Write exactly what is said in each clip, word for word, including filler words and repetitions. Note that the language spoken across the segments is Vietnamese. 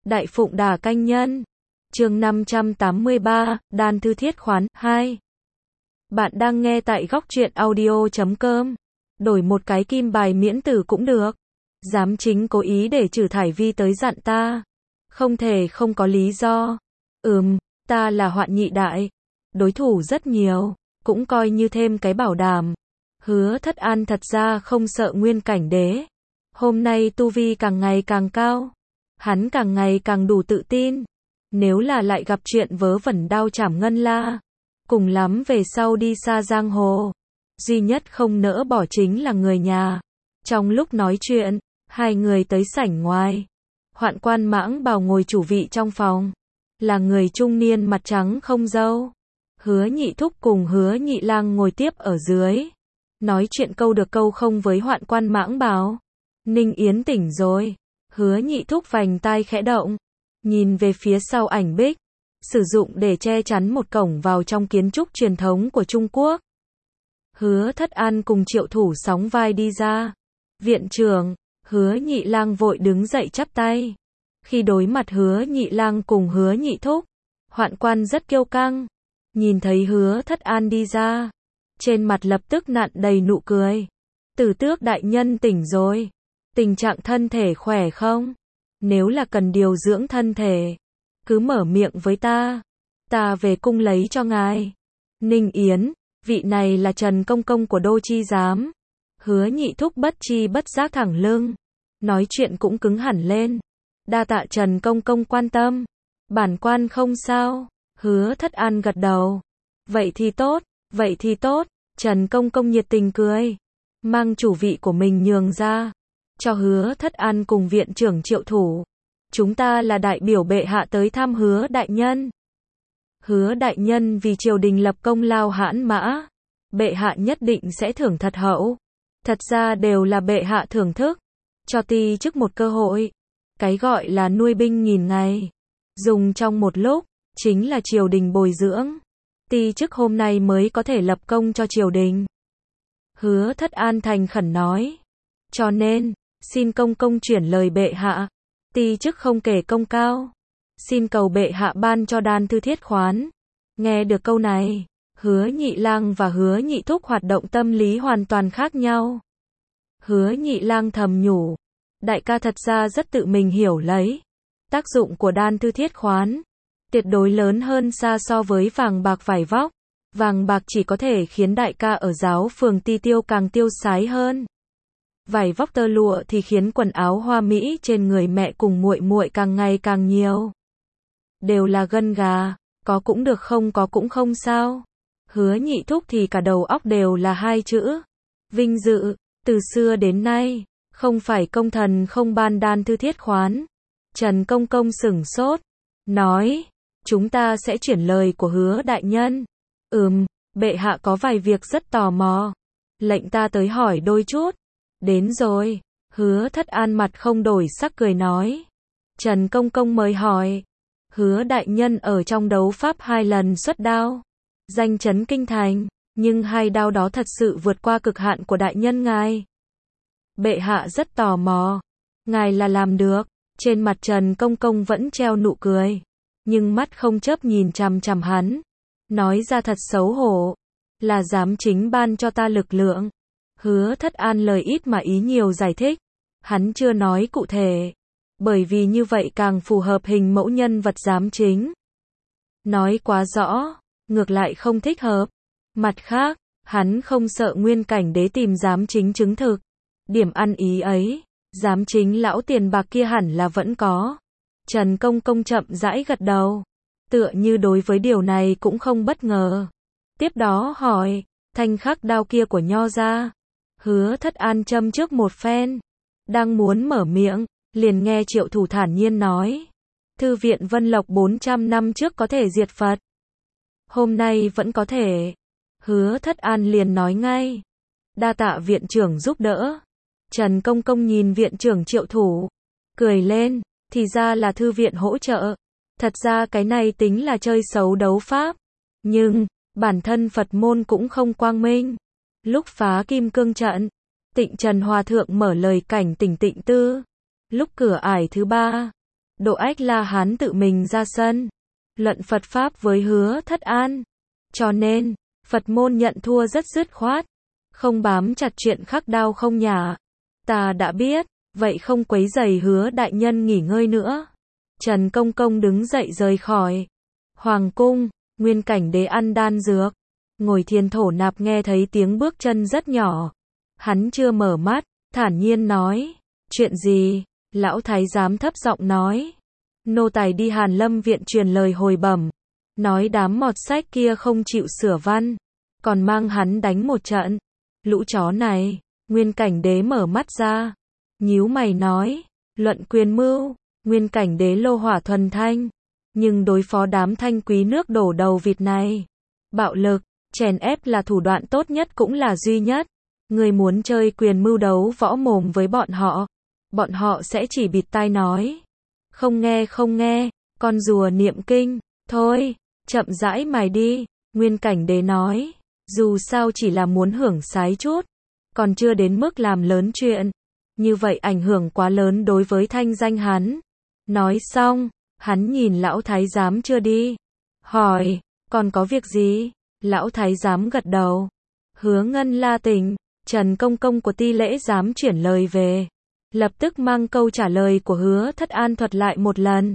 Đại Phụng Đà Canh Nhân. Chương năm trăm tám mươi ba, Đan Thư Thiết Khoán, hai. Bạn đang nghe tại góc truyện audio chấm com. Đổi một cái kim bài miễn tử cũng được. Giám chính cố ý để trừ Thải Vi tới dặn ta. Không thể không có lý do. Ừm, ta là Hoạn Nhị Đại. Đối thủ rất nhiều, cũng coi như thêm cái bảo đảm. Hứa Thất An thật ra không sợ Nguyên Cảnh Đế. Hôm nay tu vi càng ngày càng cao. Hắn càng ngày càng đủ tự tin. Nếu là lại gặp chuyện vớ vẩn đao chảm Ngân La, cùng lắm về sau đi xa giang hồ. Duy nhất không nỡ bỏ chính là người nhà. Trong lúc nói chuyện, hai người tới sảnh ngoài. Hoạn Quan Mãng Bào ngồi chủ vị trong phòng. Là người trung niên mặt trắng không râu. Hứa Nhị Thúc cùng Hứa Nhị Lang ngồi tiếp ở dưới. Nói chuyện câu được câu không với Hoạn Quan Mãng Bào. Ninh Yến tỉnh rồi. Hứa Nhị Thúc vành tai khẽ động. Nhìn về phía sau ảnh bích. Sử dụng để che chắn một cổng vào trong kiến trúc truyền thống của Trung Quốc. Hứa Thất An cùng Triệu Thủ sóng vai đi ra. Viện trưởng, Hứa Nhị Lang vội đứng dậy chắp tay. Khi đối mặt Hứa Nhị Lang cùng Hứa Nhị Thúc, Hoạn Quan rất kiêu căng. Nhìn thấy Hứa Thất An đi ra, trên mặt lập tức nặn đầy nụ cười. Tử Tước đại nhân tỉnh rồi. Tình trạng thân thể khỏe không? Nếu là cần điều dưỡng thân thể, cứ mở miệng với ta. Ta về cung lấy cho ngài. Ninh Yến, vị này là Trần Công Công của Đô Chi Giám. Hứa Nhị Thúc bất chi bất giác thẳng lưng. Nói chuyện cũng cứng hẳn lên. Đa tạ Trần Công Công quan tâm. Bản quan không sao. Hứa Thất An gật đầu. Vậy thì tốt, vậy thì tốt. Trần Công Công nhiệt tình cười. Mang chủ vị của mình nhường ra. Cho Hứa Thất An cùng viện trưởng Triệu Thủ. Chúng ta là đại biểu bệ hạ tới thăm Hứa đại nhân. Hứa đại nhân vì triều đình lập công lao hãn mã. Bệ hạ nhất định sẽ thưởng thật hậu. Thật ra đều là bệ hạ thưởng thức. Cho ti chức một cơ hội. Cái gọi là nuôi binh nghìn ngày. Dùng trong một lúc, chính là triều đình bồi dưỡng. Ti chức hôm nay mới có thể lập công cho triều đình. Hứa Thất An thành khẩn nói. Cho nên, xin công công chuyển lời bệ hạ. Ti chức không kể công cao. Xin cầu bệ hạ ban cho Đan Thư Thiết Khoán. Nghe được câu này, Hứa Nhị Lang và Hứa Nhị Thúc hoạt động tâm lý hoàn toàn khác nhau. Hứa Nhị Lang thầm nhủ. Đại ca thật ra rất tự mình hiểu lấy. Tác dụng của Đan Thư Thiết Khoán tuyệt đối lớn hơn xa so với vàng bạc vải vóc. Vàng bạc chỉ có thể khiến đại ca ở giáo phường ti tiêu càng tiêu sái hơn. Vải vóc tơ lụa thì khiến quần áo hoa mỹ trên người mẹ cùng muội muội càng ngày càng nhiều. Đều là gân gà, có cũng được không có cũng không sao. Hứa Nhị Thúc thì cả đầu óc đều là hai chữ. Vinh dự, từ xưa đến nay, không phải công thần không ban Đan Thư Thiết Khoán. Trần Công Công sửng sốt, nói, chúng ta sẽ chuyển lời của Hứa đại nhân. Ừm, bệ hạ có vài việc rất tò mò. Lệnh ta tới hỏi đôi chút. Đến rồi. Hứa Thất An mặt không đổi sắc cười nói. Trần Công Công mời hỏi. Hứa đại nhân ở trong đấu pháp hai lần xuất đao. Danh chấn kinh thành. Nhưng hai đao đó thật sự vượt qua cực hạn của đại nhân ngài. Bệ hạ rất tò mò. Ngài là làm được. Trên mặt Trần Công Công vẫn treo nụ cười. Nhưng mắt không chớp nhìn chằm chằm hắn. Nói ra thật xấu hổ. Là giám chính ban cho ta lực lượng. Hứa Thất An lời ít mà ý nhiều giải thích. Hắn chưa nói cụ thể. Bởi vì như vậy càng phù hợp hình mẫu nhân vật giám chính. Nói quá rõ, ngược lại không thích hợp. Mặt khác, hắn không sợ Nguyên Cảnh Đế tìm giám chính chứng thực. Điểm ăn ý ấy, giám chính lão tiền bạc kia hẳn là vẫn có. Trần Công Công chậm rãi gật đầu. Tựa như đối với điều này cũng không bất ngờ. Tiếp đó hỏi, thanh khắc đao kia của Nho gia. Hứa Thất An châm trước một phen. Đang muốn mở miệng, liền nghe Triệu Thủ thản nhiên nói. Thư viện Vân Lộc bốn trăm năm trước có thể diệt Phật. Hôm nay vẫn có thể. Hứa Thất An liền nói ngay. Đa tạ viện trưởng giúp đỡ. Trần Công Công nhìn viện trưởng Triệu Thủ. Cười lên, thì ra là thư viện hỗ trợ. Thật ra cái này tính là chơi xấu đấu pháp. Nhưng, bản thân Phật môn cũng không quang minh. Lúc phá Kim Cương trận, Tịnh Trần Hòa Thượng mở lời cảnh tỉnh Tịnh Tư. Lúc cửa ải thứ ba, Độ Ách La Hán tự mình ra sân, luận Phật Pháp với Hứa Thất An. Cho nên, Phật môn nhận thua rất dứt khoát, không bám chặt chuyện khắc đao không nhả. Ta đã biết, vậy không quấy rầy Hứa đại nhân nghỉ ngơi nữa. Trần Công Công đứng dậy rời khỏi Hoàng cung. Nguyên Cảnh Đế ăn đan dược, ngồi thiền thổ nạp nghe thấy tiếng bước chân rất nhỏ. Hắn chưa mở mắt, thản nhiên nói, chuyện gì? Lão thái giám thấp giọng nói, nô tài đi Hàn Lâm viện truyền lời hồi bẩm, nói đám mọt sách kia không chịu sửa văn, còn mang hắn đánh một trận. Lũ chó này. Nguyên Cảnh Đế mở mắt ra, nhíu mày nói, luận quyền mưu, Nguyên Cảnh Đế lô hỏa thuần thanh, nhưng đối phó đám thanh quý nước đổ đầu vịt này, bạo lực, chèn ép là thủ đoạn tốt nhất cũng là duy nhất. Người muốn chơi quyền mưu đấu võ mồm với bọn họ, bọn họ sẽ chỉ bịt tai nói, không nghe không nghe, con rùa niệm kinh, thôi, chậm rãi mài đi. Nguyên Cảnh Đế nói, dù sao chỉ là muốn hưởng sái chút, còn chưa đến mức làm lớn chuyện, như vậy ảnh hưởng quá lớn đối với thanh danh hắn. Nói xong, hắn nhìn lão thái giám chưa đi, hỏi, còn có việc gì? Lão thái giám gật đầu. Hứa Ngân La Tỉnh, Trần Công Công của Ti Lễ giám chuyển lời về, lập tức mang câu trả lời của Hứa Thất An thuật lại một lần.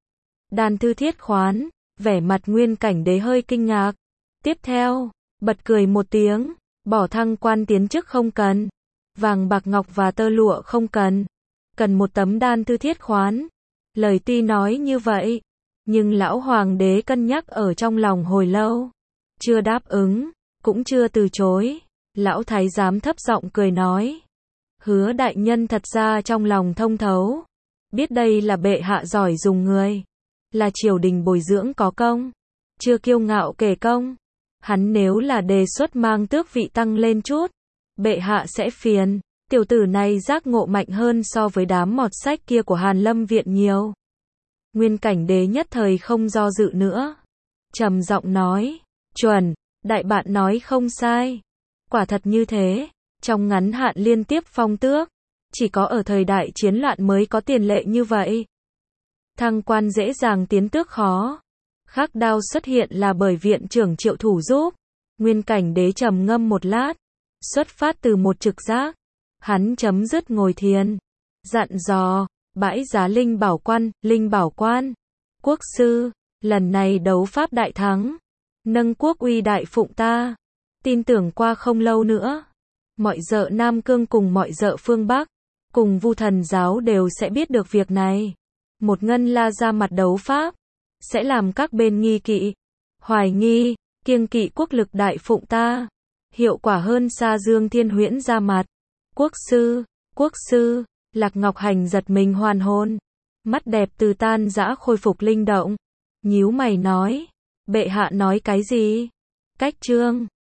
Đan thư thiết khoán, vẻ mặt Nguyên Cảnh Đế hơi kinh ngạc, tiếp theo, bật cười một tiếng, bỏ thăng quan tiến chức không cần, vàng bạc ngọc và tơ lụa không cần, cần một tấm đan thư thiết khoán. Lời tuy nói như vậy, nhưng lão hoàng đế cân nhắc ở trong lòng hồi lâu, chưa đáp ứng, cũng chưa từ chối. Lão thái giám thấp giọng cười nói, Hứa đại nhân thật ra trong lòng thông thấu, biết đây là bệ hạ giỏi dùng người, là triều đình bồi dưỡng có công, chưa kiêu ngạo kể công. Hắn nếu là đề xuất mang tước vị tăng lên chút, bệ hạ sẽ phiền. Tiểu tử này giác ngộ mạnh hơn so với đám mọt sách kia của Hàn Lâm viện nhiều. Nguyên Cảnh Đế nhất thời không do dự nữa, trầm giọng nói, chuẩn, đại bạn nói không sai, quả thật như thế. Trong ngắn hạn liên tiếp phong tước, chỉ có ở thời đại chiến loạn mới có tiền lệ như vậy. Thăng quan dễ dàng tiến tước khó. Khắc đao xuất hiện là bởi viện trưởng Triệu Thủ giúp. Nguyên Cảnh Đế trầm ngâm một lát, xuất phát từ một trực giác, hắn chấm dứt ngồi thiền, dặn dò, bãi giá Linh Bảo Quan, Linh Bảo Quan, quốc sư, lần này đấu pháp đại thắng, nâng quốc uy đại phụng ta, tin tưởng qua không lâu nữa, mọi dợ Nam Cương cùng mọi dợ phương Bắc, cùng Vu Thần giáo đều sẽ biết được việc này. Một ngân la ra mặt đấu pháp, sẽ làm các bên nghi kỵ, hoài nghi, kiêng kỵ quốc lực đại phụng ta, hiệu quả hơn xa Dương Thiên Huyễn ra mặt. Quốc sư, quốc sư, Lạc Ngọc Hành giật mình hoàn hồn, mắt đẹp từ tan dã khôi phục linh động, nhíu mày nói, bệ hạ nói cái gì? Cách trương,